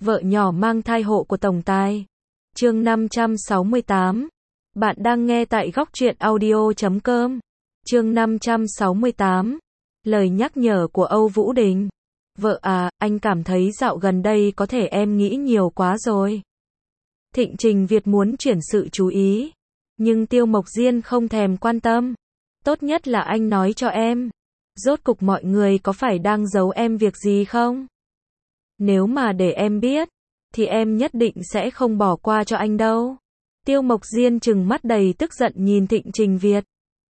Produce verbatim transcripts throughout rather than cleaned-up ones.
Vợ nhỏ mang thai hộ của tổng tài. Chương năm trăm sáu mươi tám. Bạn đang nghe tại góc truyện audio chấm com. Chương năm trăm sáu mươi tám. Lời nhắc nhở của Âu Vũ Đình. Vợ à, anh cảm thấy dạo gần đây có thể em nghĩ nhiều quá rồi. Thịnh Trình Việt muốn chuyển sự chú ý, nhưng Tiêu Mộc Diên không thèm quan tâm. Tốt nhất là anh nói cho em. Rốt cục mọi người có phải đang giấu em việc gì không? Nếu mà để em biết, thì em nhất định sẽ không bỏ qua cho anh đâu. Tiêu Mộc Diên trừng mắt đầy tức giận nhìn Thịnh Trình Việt.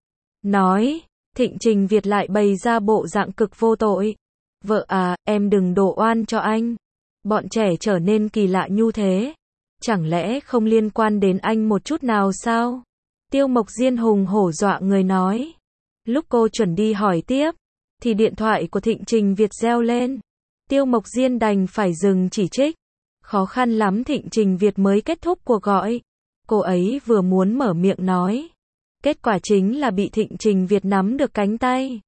Nói, Thịnh Trình Việt lại bày ra bộ dạng cực vô tội. Vợ à, em đừng đổ oan cho anh. Bọn trẻ trở nên kỳ lạ như thế. Chẳng lẽ không liên quan đến anh một chút nào sao? Tiêu Mộc Diên hùng hổ dọa người nói. Lúc cô chuẩn đi hỏi tiếp, thì điện thoại của Thịnh Trình Việt reo lên. Tiêu Mộc Diên đành phải dừng chỉ trích. Khó khăn lắm Thịnh Trình Việt mới kết thúc cuộc gọi. Cô ấy vừa muốn mở miệng nói. Kết quả chính là bị Thịnh Trình Việt nắm được cánh tay.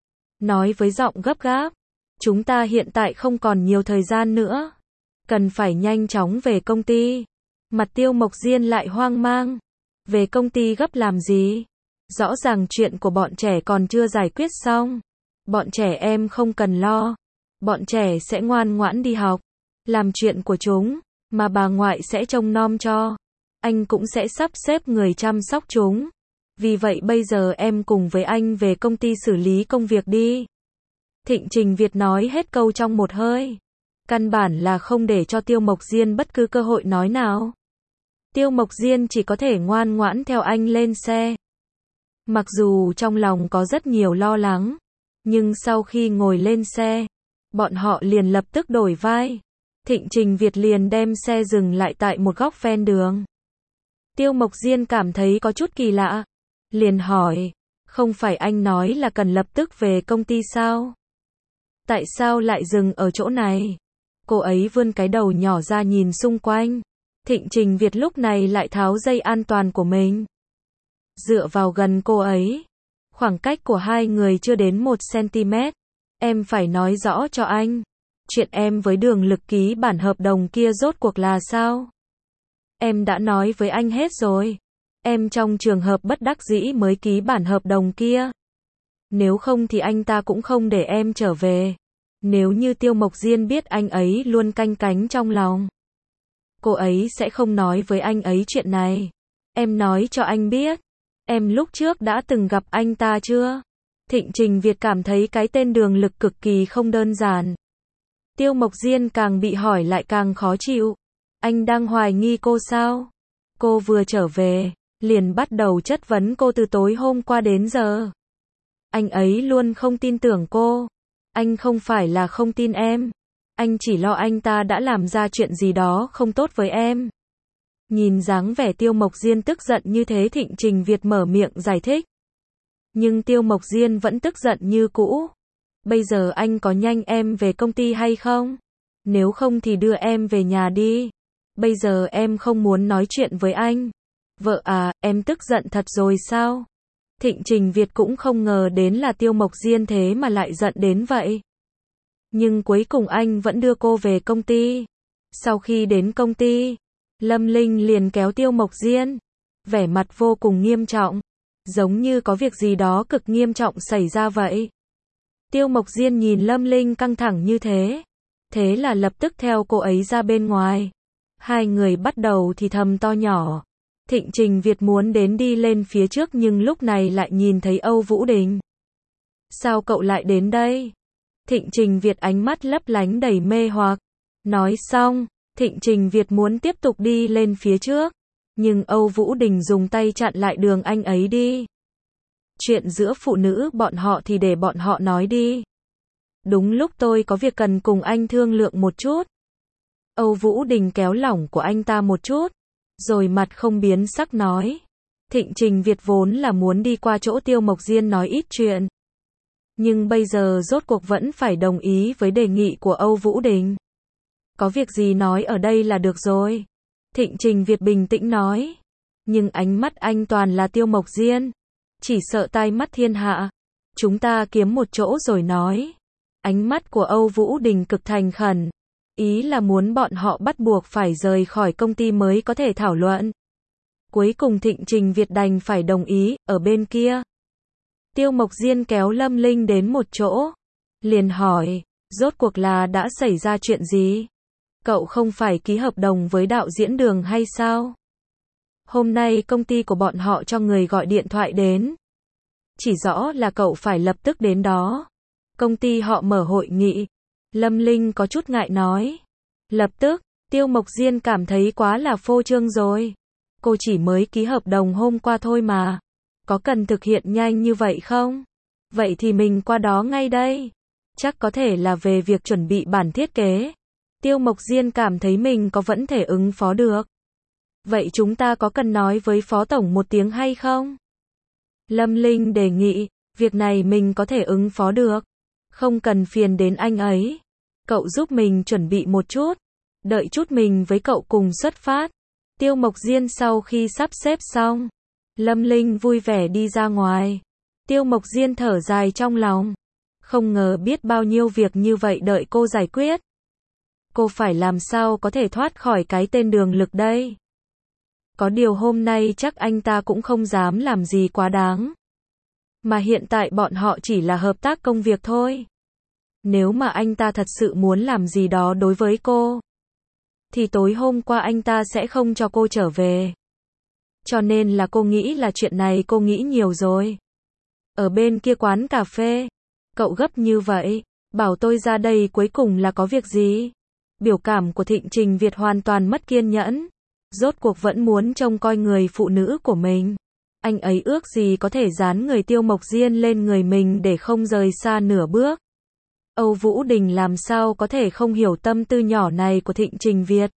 Nói với giọng gấp gáp. Chúng ta hiện tại không còn nhiều thời gian nữa. Cần phải nhanh chóng về công ty. Mặt Tiêu Mộc Diên lại hoang mang. Về công ty gấp làm gì? Rõ ràng chuyện của bọn trẻ còn chưa giải quyết xong. Bọn trẻ em không cần lo. Bọn trẻ sẽ ngoan ngoãn đi học. Làm chuyện của chúng, mà bà ngoại sẽ trông nom cho. Anh cũng sẽ sắp xếp người chăm sóc chúng. Vì vậy bây giờ em cùng với anh về công ty xử lý công việc đi. Thịnh Trình Việt nói hết câu trong một hơi. Căn bản là không để cho Tiêu Mộc Diên bất cứ cơ hội nói nào. Tiêu Mộc Diên chỉ có thể ngoan ngoãn theo anh lên xe. Mặc dù trong lòng có rất nhiều lo lắng, nhưng sau khi ngồi lên xe, bọn họ liền lập tức đổi vai. Thịnh Trình Việt liền đem xe dừng lại tại một góc ven đường. Tiêu Mộc Diên cảm thấy có chút kỳ lạ. Liền hỏi, không phải anh nói là cần lập tức về công ty sao? Tại sao lại dừng ở chỗ này? Cô ấy vươn cái đầu nhỏ ra nhìn xung quanh. Thịnh Trình Việt lúc này lại tháo dây an toàn của mình. Dựa vào gần cô ấy. Khoảng cách của hai người chưa đến một xăng-ti-mét. Em phải nói rõ cho anh. Chuyện em với Đường Lực ký bản hợp đồng kia rốt cuộc là sao? Em đã nói với anh hết rồi. Em trong trường hợp bất đắc dĩ mới ký bản hợp đồng kia. Nếu không thì anh ta cũng không để em trở về. Nếu như Tiêu Mộc Diên biết anh ấy luôn canh cánh trong lòng, cô ấy sẽ không nói với anh ấy chuyện này. Em nói cho anh biết. Em lúc trước đã từng gặp anh ta chưa? Thịnh Trình Việt cảm thấy cái tên Đường Lực cực kỳ không đơn giản. Tiêu Mộc Diên càng bị hỏi lại càng khó chịu. Anh đang hoài nghi cô sao? Cô vừa trở về, liền bắt đầu chất vấn cô từ tối hôm qua đến giờ. Anh ấy luôn không tin tưởng cô. Anh không phải là không tin em. Anh chỉ lo anh ta đã làm ra chuyện gì đó không tốt với em. Nhìn dáng vẻ Tiêu Mộc Diên tức giận như thế, Thịnh Trình Việt mở miệng giải thích. Nhưng Tiêu Mộc Diên vẫn tức giận như cũ. Bây giờ anh có nhanh em về công ty hay không? Nếu không thì đưa em về nhà đi. Bây giờ em không muốn nói chuyện với anh. Vợ à, em tức giận thật rồi sao? Thịnh Trình Việt cũng không ngờ đến là Tiêu Mộc Diên thế mà lại giận đến vậy. Nhưng cuối cùng anh vẫn đưa cô về công ty. Sau khi đến công ty, Lâm Linh liền kéo Tiêu Mộc Diên. Vẻ mặt vô cùng nghiêm trọng. Giống như có việc gì đó cực nghiêm trọng xảy ra vậy. Tiêu Mộc Diên nhìn Lâm Linh căng thẳng như thế. Thế là lập tức theo cô ấy ra bên ngoài. Hai người bắt đầu thì thầm to nhỏ. Thịnh Trình Việt muốn đến đi lên phía trước nhưng lúc này lại nhìn thấy Âu Vũ Đình. Sao cậu lại đến đây? Thịnh Trình Việt ánh mắt lấp lánh đầy mê hoặc. Nói xong, Thịnh Trình Việt muốn tiếp tục đi lên phía trước. Nhưng Âu Vũ Đình dùng tay chặn lại đường anh ấy đi. Chuyện giữa phụ nữ bọn họ thì để bọn họ nói đi. Đúng lúc tôi có việc cần cùng anh thương lượng một chút. Âu Vũ Đình kéo lỏng của anh ta một chút. Rồi mặt không biến sắc nói. Thịnh Trình Việt vốn là muốn đi qua chỗ Tiêu Mộc Diên nói ít chuyện. Nhưng bây giờ rốt cuộc vẫn phải đồng ý với đề nghị của Âu Vũ Đình. Có việc gì nói ở đây là được rồi. Thịnh Trình Việt bình tĩnh nói. Nhưng ánh mắt anh toàn là Tiêu Mộc Diên. Chỉ sợ tai mắt thiên hạ. Chúng ta kiếm một chỗ rồi nói. Ánh mắt của Âu Vũ Đình cực thành khẩn. ý là muốn bọn họ bắt buộc phải rời khỏi công ty mới có thể thảo luận. Cuối cùng Thịnh Trình Việt đành phải đồng ý, ở bên kia. Tiêu Mộc Diên kéo Lâm Linh đến một chỗ. Liền hỏi, rốt cuộc là đã xảy ra chuyện gì? Cậu không phải ký hợp đồng với đạo diễn Đường hay sao? Hôm nay công ty của bọn họ cho người gọi điện thoại đến. Chỉ rõ là cậu phải lập tức đến đó. Công ty họ mở hội nghị. Lâm Linh có chút ngại nói. Lập tức, Tiêu Mộc Diên cảm thấy quá là phô trương rồi. Cô chỉ mới ký hợp đồng hôm qua thôi mà. Có cần thực hiện nhanh như vậy không? Vậy thì mình qua đó ngay đây. Chắc có thể là về việc chuẩn bị bản thiết kế. Tiêu Mộc Diên cảm thấy mình có vẫn thể ứng phó được. Vậy chúng ta có cần nói với Phó Tổng một tiếng hay không? Lâm Linh đề nghị, việc này mình có thể ứng phó được. Không cần phiền đến anh ấy. Cậu giúp mình chuẩn bị một chút. Đợi chút mình với cậu cùng xuất phát. Tiêu Mộc Diên sau khi sắp xếp xong. Lâm Linh vui vẻ đi ra ngoài. Tiêu Mộc Diên thở dài trong lòng. Không ngờ biết bao nhiêu việc như vậy đợi cô giải quyết. Cô phải làm sao có thể thoát khỏi cái tên Đường Lực đây? Có điều hôm nay chắc anh ta cũng không dám làm gì quá đáng. Mà hiện tại bọn họ chỉ là hợp tác công việc thôi. Nếu mà anh ta thật sự muốn làm gì đó đối với cô, thì tối hôm qua anh ta sẽ không cho cô trở về. Cho nên là cô nghĩ là chuyện này cô nghĩ nhiều rồi. Ở bên kia quán cà phê, cậu gấp như vậy, bảo tôi ra đây cuối cùng là có việc gì? Biểu cảm của Thịnh Trình Việt hoàn toàn mất kiên nhẫn. Rốt cuộc vẫn muốn trông coi người phụ nữ của mình. Anh ấy ước gì có thể dán người Tiêu Mộc Diên lên người mình để không rời xa nửa bước. Âu Vũ Đình làm sao có thể không hiểu tâm tư nhỏ này của Thịnh Trình Việt.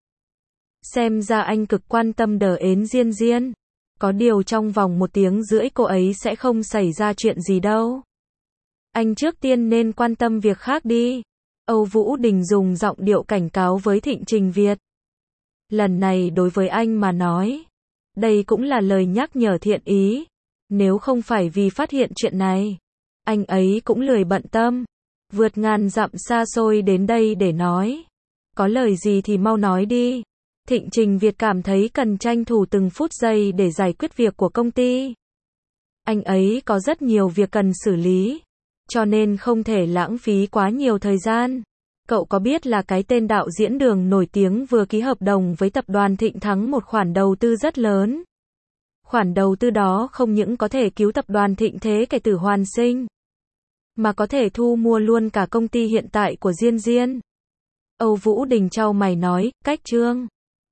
Xem ra anh cực quan tâm đờ ến Diên Diên. Có điều trong vòng một tiếng rưỡi cô ấy sẽ không xảy ra chuyện gì đâu. Anh trước tiên nên quan tâm việc khác đi. Âu Vũ Đình dùng giọng điệu cảnh cáo với Thịnh Trình Việt. Lần này đối với anh mà nói, đây cũng là lời nhắc nhở thiện ý. Nếu không phải vì phát hiện chuyện này, anh ấy cũng lười bận tâm. Vượt ngàn dặm xa xôi đến đây để nói. Có lời gì thì mau nói đi. Thịnh Trình Việt cảm thấy cần tranh thủ từng phút giây để giải quyết việc của công ty. Anh ấy có rất nhiều việc cần xử lý, cho nên không thể lãng phí quá nhiều thời gian. Cậu có biết là cái tên đạo diễn Đường nổi tiếng vừa ký hợp đồng với tập đoàn Thịnh Thắng một khoản đầu tư rất lớn. Khoản đầu tư đó không những có thể cứu tập đoàn Thịnh Thế kể từ hoàn sinh, mà có thể thu mua luôn cả công ty hiện tại của Diên Diên. Âu Vũ Đình chau mày nói, cách trương.